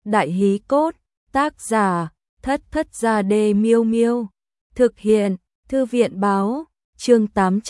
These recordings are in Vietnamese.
Đại hí cốt, tác giả, Thất Thất Gia Đê Miêu Miêu. Thực hiện, Thư viện báo, chương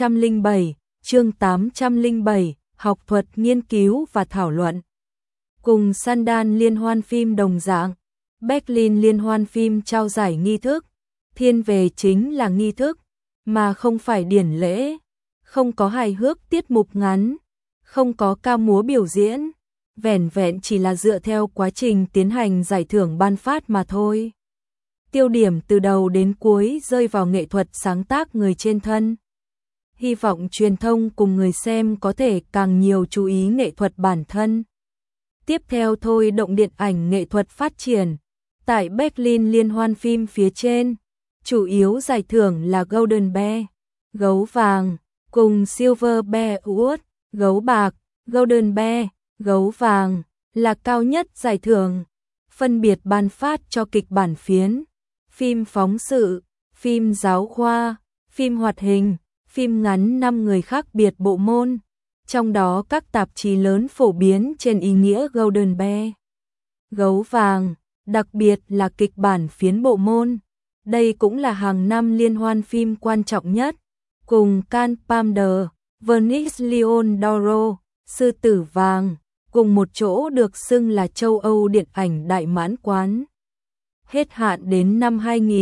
807, học thuật nghiên cứu và thảo luận. Cùng Sundance liên hoan phim đồng dạng, Berlin liên hoan phim trao giải nghi thức, thiên về chính là nghi thức, mà không phải điển lễ, không có hài hước tiết mục ngắn, không có ca múa biểu diễn, vẻn vẹn chỉ là dựa theo quá trình tiến hành giải thưởng ban phát mà thôi. Tiêu điểm từ đầu đến cuối rơi vào nghệ thuật sáng tác người trên thân. Hy vọng truyền thông cùng người xem có thể càng nhiều chú ý nghệ thuật bản thân. Tiếp theo thôi động điện ảnh nghệ thuật phát triển. Tại Berlin liên hoan phim phía trên, chủ yếu giải thưởng là Golden Bear, gấu vàng, cùng Silver Bear Award, gấu bạc. Golden Bear, gấu vàng, là cao nhất giải thưởng, phân biệt ban phát cho kịch bản phiến, phim phóng sự, phim giáo khoa, phim hoạt hình, phim ngắn 5 người khác biệt bộ môn, trong đó các tạp chí lớn phổ biến trên ý nghĩa Golden Bear. Gấu vàng, đặc biệt là kịch bản phiến bộ môn, đây cũng là hàng năm liên hoan phim quan trọng nhất, cùng Cannes Palme d'Or, Venice Lion d'Oro, Sư tử vàng, cùng một chỗ được xưng là châu Âu điện ảnh đại mãn quán. Hết hạn đến năm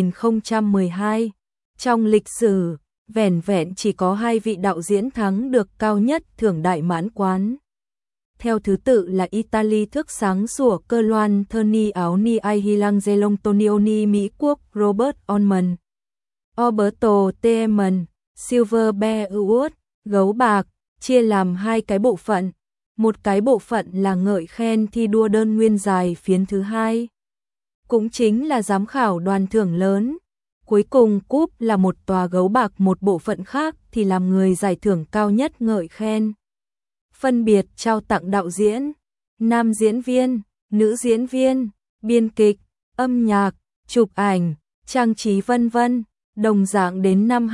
2012, trong lịch sử, vẻn vẹn chỉ có 2 vị đạo diễn thắng được cao nhất thưởng đại mãn quán. Theo thứ tự là Italy thước sáng sủa cơ loan Thurni áo ni ai Hilang Tonioni Mỹ Quốc Robert Altman, Alberto Tiemann, Silver Bear Award, gấu bạc, chia làm 2 cái bộ phận. Một cái bộ phận là ngợi khen thi đua đơn nguyên dài phiến thứ 2. Cũng chính là giám khảo đoàn thưởng lớn. Cuối cùng cúp là một tòa gấu bạc, một bộ phận khác thì làm người giải thưởng cao nhất ngợi khen. Phân biệt trao tặng đạo diễn, nam diễn viên, nữ diễn viên, biên kịch, âm nhạc, chụp ảnh, trang trí vân vân, đồng dạng đến năm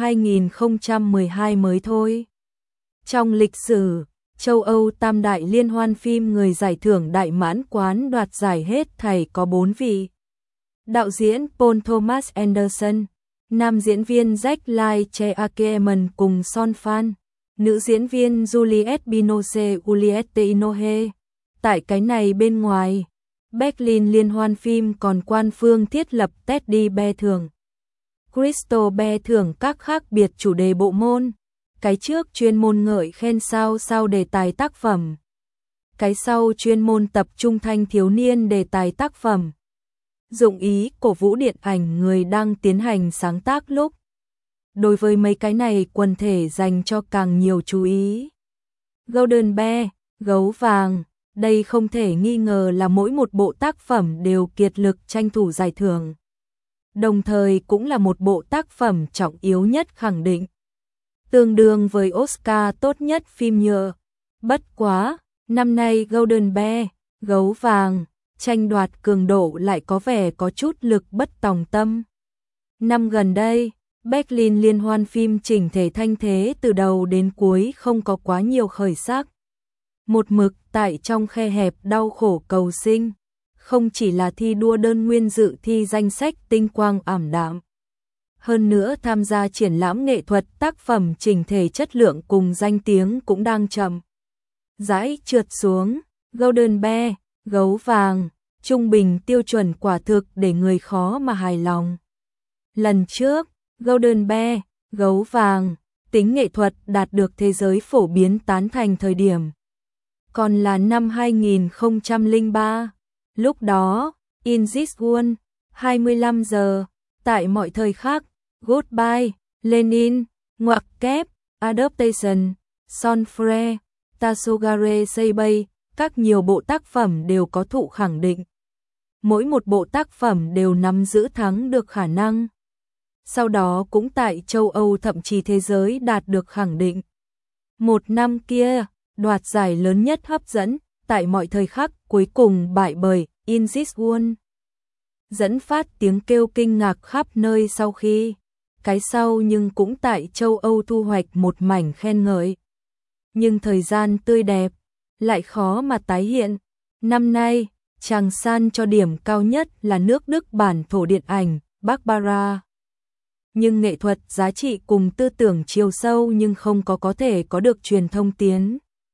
2012 mới thôi. Trong lịch sử, châu Âu tam đại liên hoan phim người giải thưởng đại mãn quán đoạt giải hết thảy có 4 vị. Đạo diễn Paul Thomas Anderson, nam diễn viên Jack Leigh Akerman cùng Son Fan, nữ diễn viên Juliette Binoche Juliette Inoue. Tại cái này bên ngoài, Berlin liên hoan phim còn quan phương thiết lập Teddy Bear thưởng, Crystal Bear thưởng các khác biệt chủ đề bộ môn. Cái trước chuyên môn ngợi khen sao đề tài tác phẩm. Cái sau chuyên môn tập trung thanh thiếu niên đề tài tác phẩm. Dụng ý cổ vũ điện ảnh người đang tiến hành sáng tác lúc. Đối với mấy cái này quần thể dành cho càng nhiều chú ý. Golden Bear, gấu vàng, đây không thể nghi ngờ là mỗi một bộ tác phẩm đều kiệt lực tranh thủ giải thưởng. Đồng thời cũng là một bộ tác phẩm trọng yếu nhất khẳng định. Tương đương với Oscar tốt nhất phim nhựa. Bất quá, năm nay Golden Bear, gấu vàng, tranh đoạt cường độ lại có vẻ có chút lực bất tòng tâm. Năm gần đây, Berlin liên hoan phim chỉnh thể thanh thế từ đầu đến cuối không có quá nhiều khởi sắc. Một mực tại trong khe hẹp đau khổ cầu sinh, không chỉ là thi đua đơn nguyên dự thi danh sách tinh quang ảm đạm. Hơn nữa tham gia triển lãm nghệ thuật tác phẩm chỉnh thể chất lượng cùng danh tiếng cũng đang chậm rãi trượt xuống. Golden Bear, gấu vàng, trung bình tiêu chuẩn quả thực để người khó mà hài lòng. Lần trước, Golden Bear, gấu vàng, tính nghệ thuật đạt được thế giới phổ biến tán thành thời điểm. Còn là năm 2003, lúc đó, In This World, 25 giờ, tại mọi thời khác, Goodbye, Lenin, ngoặc kép, Adaptation, Son Frere, Tasogare Seibei, các nhiều bộ tác phẩm đều có thụ khẳng định. Mỗi một bộ tác phẩm đều nắm giữ thắng được khả năng. Sau đó cũng tại châu Âu thậm chí thế giới đạt được khẳng định. Một năm kia, đoạt giải lớn nhất hấp dẫn, tại mọi thời khắc cuối cùng bại bởi In This World. Dẫn phát tiếng kêu kinh ngạc khắp nơi sau khi. Cái sau nhưng cũng tại châu Âu thu hoạch một mảnh khen ngợi. Nhưng thời gian tươi đẹp, lại khó mà tái hiện. Năm nay, Chàng San cho điểm cao nhất là nước Đức bản thổ điện ảnh Barbara. Nhưng nghệ thuật giá trị cùng tư tưởng chiều sâu nhưng không có thể có được truyền thông tiến.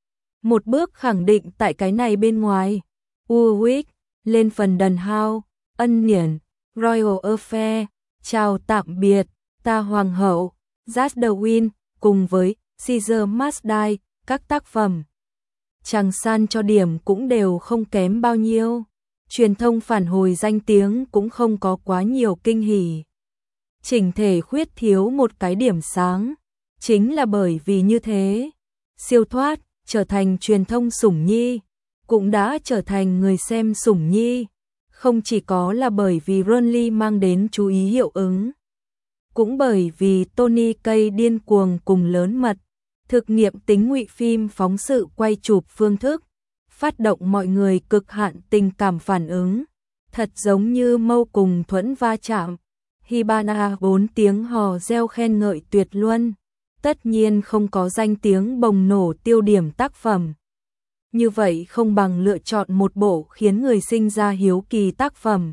Một bước khẳng định tại cái này bên ngoài. Urwick, lên phần đần hao, ân điển, Royal Affair, chào tạm biệt, ta hoàng hậu, Just the Wind, cùng với Caesar Must Die, các tác phẩm. Chàng San cho điểm cũng đều không kém bao nhiêu. Truyền thông phản hồi danh tiếng cũng không có quá nhiều kinh hỉ. Chỉnh thể khuyết thiếu một cái điểm sáng. Chính là bởi vì như thế, siêu thoát trở thành truyền thông sủng nhi, cũng đã trở thành người xem sủng nhi. Không chỉ có là bởi vì Ronly mang đến chú ý hiệu ứng, cũng bởi vì Tony Kaye điên cuồng cùng lớn mật, thực nghiệm tính ngụy phim phóng sự quay chụp phương thức, phát động mọi người cực hạn tình cảm phản ứng, thật giống như Mâu cùng Thuẫn va chạm. Hibana 4 tiếng hò reo khen ngợi tuyệt luân, tất nhiên không có danh tiếng bồng nổ tiêu điểm tác phẩm. Như vậy không bằng lựa chọn một bộ khiến người sinh ra hiếu kỳ tác phẩm.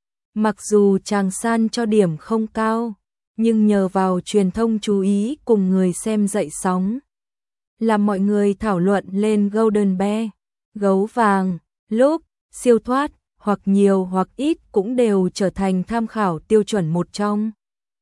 Mặc dù Chàng San cho điểm không cao, nhưng nhờ vào truyền thông chú ý cùng người xem dậy sóng, làm mọi người thảo luận lên Golden Bear, gấu vàng, lúc, siêu thoát, hoặc nhiều hoặc ít cũng đều trở thành tham khảo tiêu chuẩn một trong.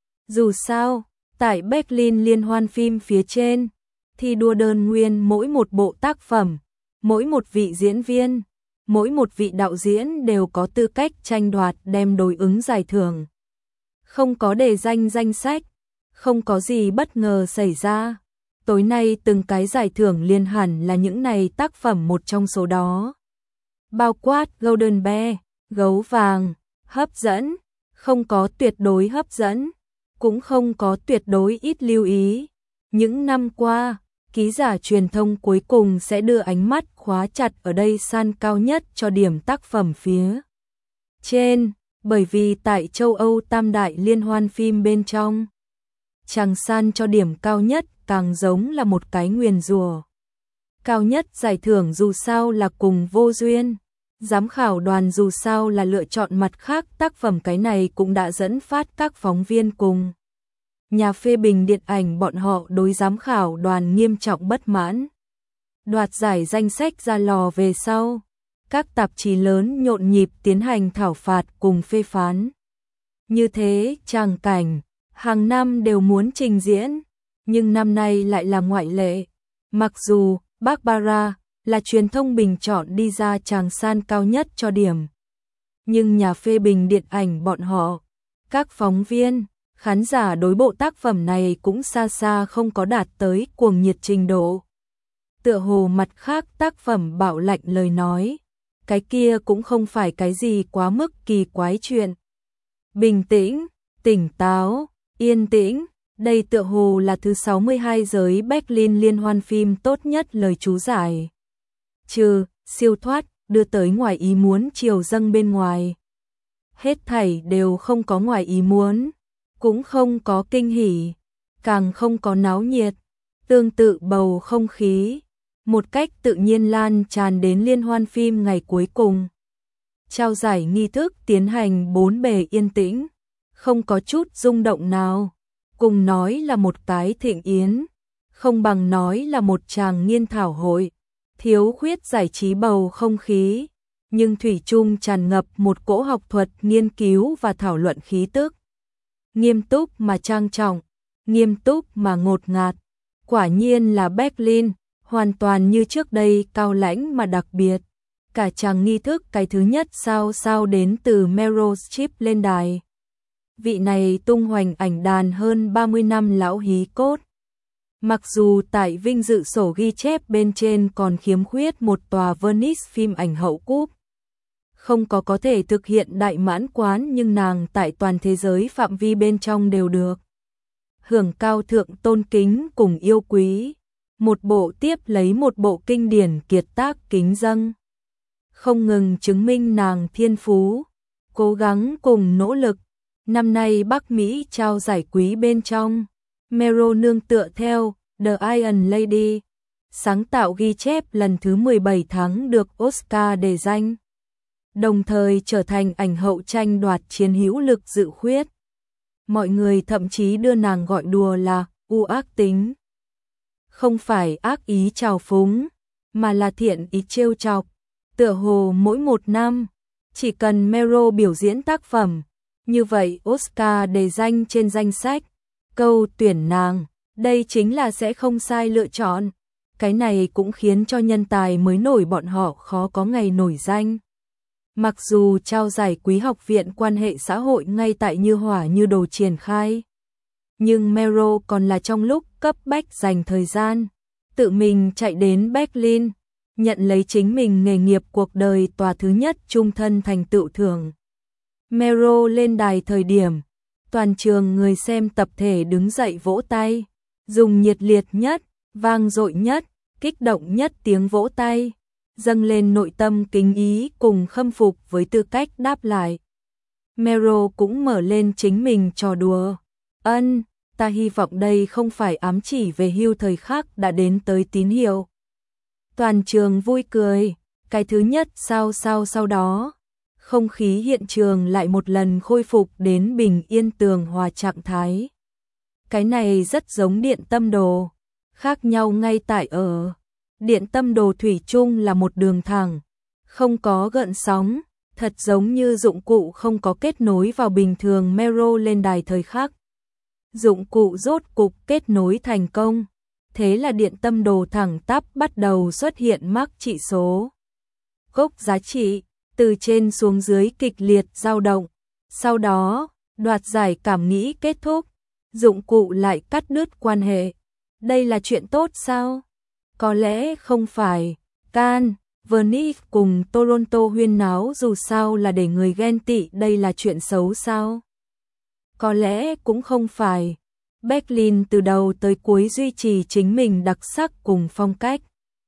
Dù sao, tại Berlin liên hoan phim phía trên, thi đua đơn nguyên mỗi một bộ tác phẩm, mỗi một vị diễn viên, mỗi một vị đạo diễn đều có tư cách tranh đoạt đem đối ứng giải thưởng. Không có đề danh sách, không có gì bất ngờ xảy ra. Tối nay từng cái giải thưởng liền hẳn là những này tác phẩm một trong số đó. Bao quát Golden Bear, gấu vàng, hấp dẫn, không có tuyệt đối hấp dẫn, cũng không có tuyệt đối ít lưu ý. Những năm qua, ký giả truyền thông cuối cùng sẽ đưa ánh mắt khóa chặt ở đây san cao nhất cho điểm tác phẩm phía trên, bởi vì tại châu Âu tam đại liên hoan phim bên trong, Chàng San cho điểm cao nhất càng giống là một cái nguyền rủa. Cao nhất giải thưởng dù sao là cùng vô duyên, giám khảo đoàn dù sao là lựa chọn mặt khác tác phẩm, cái này cũng đã dẫn phát các phóng viên cùng nhà phê bình điện ảnh bọn họ đối giám khảo đoàn nghiêm trọng bất mãn. Đoạt giải danh sách ra lò về sau, các tạp chí lớn nhộn nhịp tiến hành thảo phạt cùng phê phán. Như thế tràng cảnh, hàng năm đều muốn trình diễn, nhưng năm nay lại là ngoại lệ. Mặc dù Barbara là truyền thông bình chọn đi ra Chàng San cao nhất cho điểm, nhưng nhà phê bình điện ảnh bọn họ, các phóng viên, khán giả đối bộ tác phẩm này cũng xa xa không có đạt tới cuồng nhiệt trình độ. Tựa hồ mặt khác tác phẩm bạo lạnh lời nói, cái kia cũng không phải cái gì quá mức kỳ quái chuyện. Bình tĩnh, tỉnh táo, yên tĩnh, đây tựa hồ là thứ 62 giới Berlin liên hoan phim tốt nhất lời chú giải. Trừ, siêu thoát, đưa tới ngoài ý muốn chiều dâng bên ngoài. Hết thảy đều không có ngoài ý muốn, cũng không có kinh hỉ, càng không có náo nhiệt, tương tự bầu không khí, một cách tự nhiên lan tràn đến liên hoan phim ngày cuối cùng. Trao giải nghi thức tiến hành bốn bề yên tĩnh, không có chút rung động nào, cùng nói là một cái thịnh yến, không bằng nói là một tràng nghiên thảo hội, thiếu khuyết giải trí bầu không khí, nhưng thủy chung tràn ngập một cỗ học thuật nghiên cứu và thảo luận khí tức. Nghiêm túc mà trang trọng, nghiêm túc mà ngột ngạt, quả nhiên là Berlin, hoàn toàn như trước đây cao lãnh mà đặc biệt. Cả chàng nghi thức cái thứ nhất sao đến từ Meryl Streep lên đài. Vị này tung hoành ảnh đàn hơn 30 năm lão hí cốt. Mặc dù tại vinh dự sổ ghi chép bên trên còn khiếm khuyết một tòa Venice phim ảnh hậu cúp, không có thể thực hiện đại mãn quán, nhưng nàng tại toàn thế giới phạm vi bên trong đều được hưởng cao thượng tôn kính cùng yêu quý. Một bộ tiếp lấy một bộ kinh điển kiệt tác kính dâng, không ngừng chứng minh nàng thiên phú, cố gắng cùng nỗ lực. Năm nay Bắc Mỹ trao giải quý bên trong, Meryl nương tựa theo The Iron Lady, sáng tạo ghi chép lần thứ 17 thắng được Oscar đề danh. đồng thời trở thành ảnh hậu tranh đoạt chiến hữu lực dự khuyết. Mọi người thậm chí đưa nàng gọi đùa là u ác tính. Không phải ác ý trào phúng, mà là thiện ý trêu chọc. Tựa hồ mỗi một năm, chỉ cần Meryl biểu diễn tác phẩm, như vậy Oscar đề danh trên danh sách, câu tuyển nàng, đây chính là sẽ không sai lựa chọn. Cái này cũng khiến cho nhân tài mới nổi bọn họ khó có ngày nổi danh. Mặc dù trao giải quý học viện quan hệ xã hội ngay tại như hỏa như đồ triển khai, nhưng Meryl còn là trong lúc cấp bách dành thời gian, tự mình chạy đến Berlin, nhận lấy chính mình nghề nghiệp cuộc đời tòa thứ nhất trung thân thành tựu thưởng. Meryl lên đài thời điểm, toàn trường người xem tập thể đứng dậy vỗ tay, dùng nhiệt liệt nhất, vang dội nhất, kích động nhất tiếng vỗ tay, dâng lên nội tâm kính ý cùng khâm phục với tư cách đáp lại. Meryl cũng mở lên chính mình trò đùa. Ta hy vọng đây không phải ám chỉ về hưu thời khắc đã đến tới tín hiệu. Toàn trường vui cười, cái thứ nhất sau đó. Không khí hiện trường lại một lần khôi phục đến bình yên tường hòa trạng thái. Cái này rất giống điện tâm đồ, khác nhau ngay tại ở. Điện tâm đồ thủy chung là một đường thẳng, không có gợn sóng, thật giống như dụng cụ không có kết nối vào bình thường. Meryl lên đài thời khắc, dụng cụ rốt cục kết nối thành công, thế là điện tâm đồ thẳng tắp bắt đầu xuất hiện mác trị số. Gốc giá trị, từ trên xuống dưới kịch liệt dao động, sau đó, đoạt giải cảm nghĩ kết thúc, dụng cụ lại cắt đứt quan hệ. Đây là chuyện tốt sao? Có lẽ không phải. Cannes, Venice cùng Toronto huyên náo dù sao là để người ghen tị, đây là chuyện xấu sao? Có lẽ cũng không phải. Berlin từ đầu tới cuối duy trì chính mình đặc sắc cùng phong cách.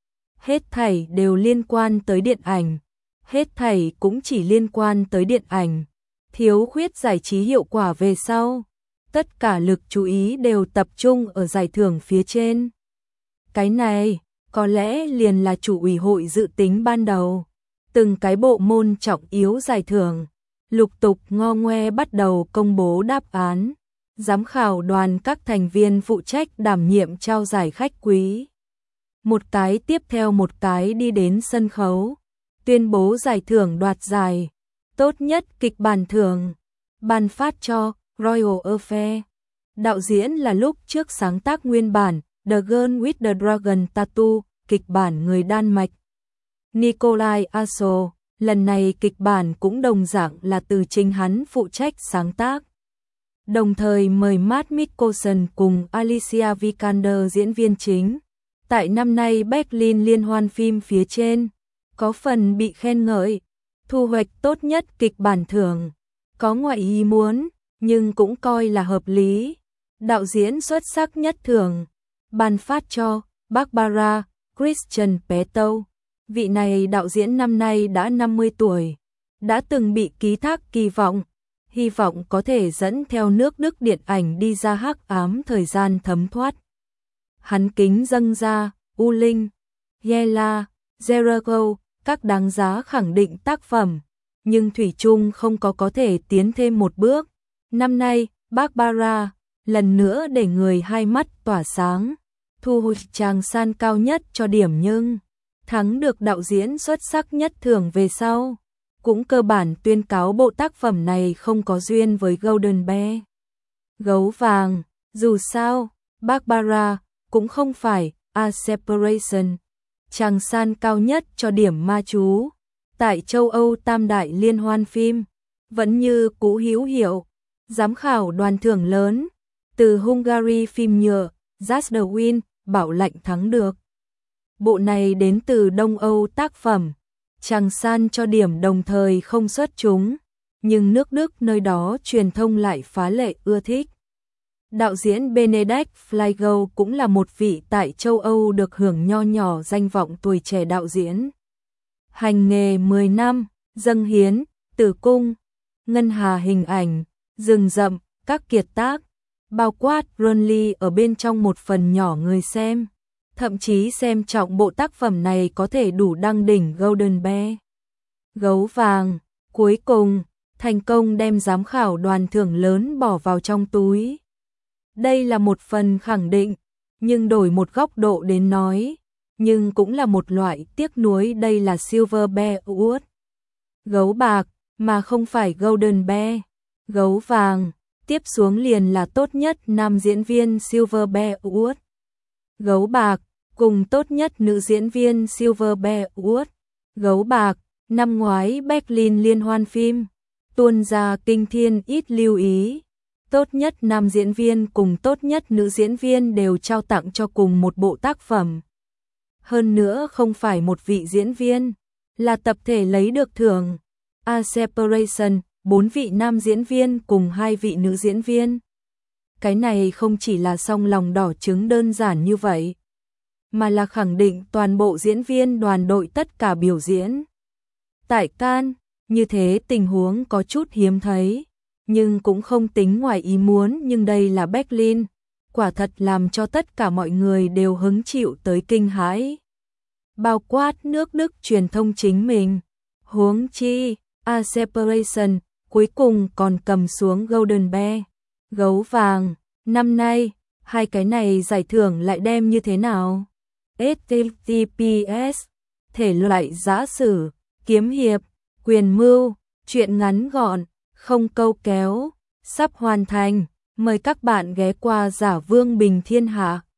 Hết thảy đều liên quan tới điện ảnh. Hết thảy cũng chỉ liên quan tới điện ảnh. Thiếu khuyết giải trí hiệu quả về sau. Tất cả lực chú ý đều tập trung ở giải thưởng phía trên. Cái này, có lẽ liền là chủ ủy hội dự tính ban đầu. Từng cái bộ môn trọng yếu giải thưởng, lục tục ngo ngoe bắt đầu công bố đáp án. Giám khảo đoàn các thành viên phụ trách đảm nhiệm trao giải khách quý. Một cái tiếp theo một cái đi đến sân khấu, tuyên bố giải thưởng đoạt giải. Tốt nhất kịch bản thưởng, ban phát cho Royal Affair. Đạo diễn là lúc trước sáng tác nguyên bản The Girl with the Dragon Tattoo, kịch bản người Đan Mạch Nikolai Assel. Lần này kịch bản cũng đồng dạng là từ chính hắn phụ trách sáng tác. Đồng thời mời Matt Mikkelsen cùng Alicia Vikander diễn viên chính. Tại năm nay Berlin liên hoan phim phía trên, có phần bị khen ngợi, thu hoạch tốt nhất kịch bản thưởng. Có ngoại ý muốn, nhưng cũng coi là hợp lý. Đạo diễn xuất sắc nhất thưởng, ban phát cho Barbara Christian Petzold. Vị này đạo diễn năm nay đã 50 tuổi, đã từng bị ký thác kỳ vọng, hy vọng có thể dẫn theo nước Đức điện ảnh đi ra hắc ám thời gian thấm thoát. Hắn kính dâng ra, U Linh, Yela, Jericho, các đáng giá khẳng định tác phẩm, nhưng thủy chung không có thể tiến thêm một bước. Năm nay, Barbara lần nữa để người hai mắt tỏa sáng, thu hồi tràng san cao nhất cho điểm nhưng thắng được đạo diễn xuất sắc nhất thưởng về sau, cũng cơ bản tuyên cáo bộ tác phẩm này không có duyên với Golden Bear. Gấu vàng, dù sao, Barbara cũng không phải A Separation, tràng san cao nhất cho điểm ma chú. Tại châu Âu tam đại liên hoan phim, vẫn như cũ hữu hiệu, giám khảo đoàn thưởng lớn, từ Hungary phim nhựa, Just the Wind, bảo lãnh thắng được. Bộ này đến từ Đông Âu tác phẩm, tràng san cho điểm đồng thời không xuất chúng, nhưng nước Đức nơi đó truyền thông lại phá lệ ưa thích. Đạo diễn Benedict Flygel cũng là một vị tại châu Âu được hưởng nho nhỏ danh vọng tuổi trẻ đạo diễn. Hành nghề 10 năm, dâng hiến, tử cung, ngân hà hình ảnh, rừng rậm, các kiệt tác, bao quát Runly ở bên trong một phần nhỏ người xem. Thậm chí xem trọng bộ tác phẩm này có thể đủ đăng đỉnh Golden Bear. Gấu vàng, cuối cùng, thành công đem giám khảo đoàn thưởng lớn bỏ vào trong túi. Đây là một phần khẳng định, nhưng đổi một góc độ đến nói, nhưng cũng là một loại tiếc nuối, đây là Silver Bear Award. Gấu bạc, mà không phải Golden Bear. Gấu vàng, tiếp xuống liền là tốt nhất nam diễn viên Silver Bear Award. Gấu bạc, cùng tốt nhất nữ diễn viên Silver Bear Award. Gấu bạc, năm ngoái Berlin liên hoan phim, tuôn ra kinh thiên ít lưu ý. Tốt nhất nam diễn viên cùng tốt nhất nữ diễn viên đều trao tặng cho cùng một bộ tác phẩm. Hơn nữa không phải một vị diễn viên, là tập thể lấy được thưởng. A Separation, 4 vị nam diễn viên cùng 2 vị nữ diễn viên. Cái này không chỉ là song lòng đỏ trứng đơn giản như vậy, mà là khẳng định toàn bộ diễn viên đoàn đội tất cả biểu diễn. Tại Cannes, như thế tình huống có chút hiếm thấy, nhưng cũng không tính ngoài ý muốn, nhưng đây là Berlin, quả thật làm cho tất cả mọi người đều hứng chịu tới kinh hãi. Bao quát nước Đức truyền thông chính mình, huống chi, A Separation, cuối cùng còn cầm xuống Golden Bear, gấu vàng. Năm nay, hai cái này giải thưởng lại đem như thế nào? HTTPS, thể loại giã sử, kiếm hiệp, quyền mưu, truyện ngắn gọn, không câu kéo, sắp hoàn thành. Mời các bạn ghé qua Giả Vương Bình Thiên Hạ.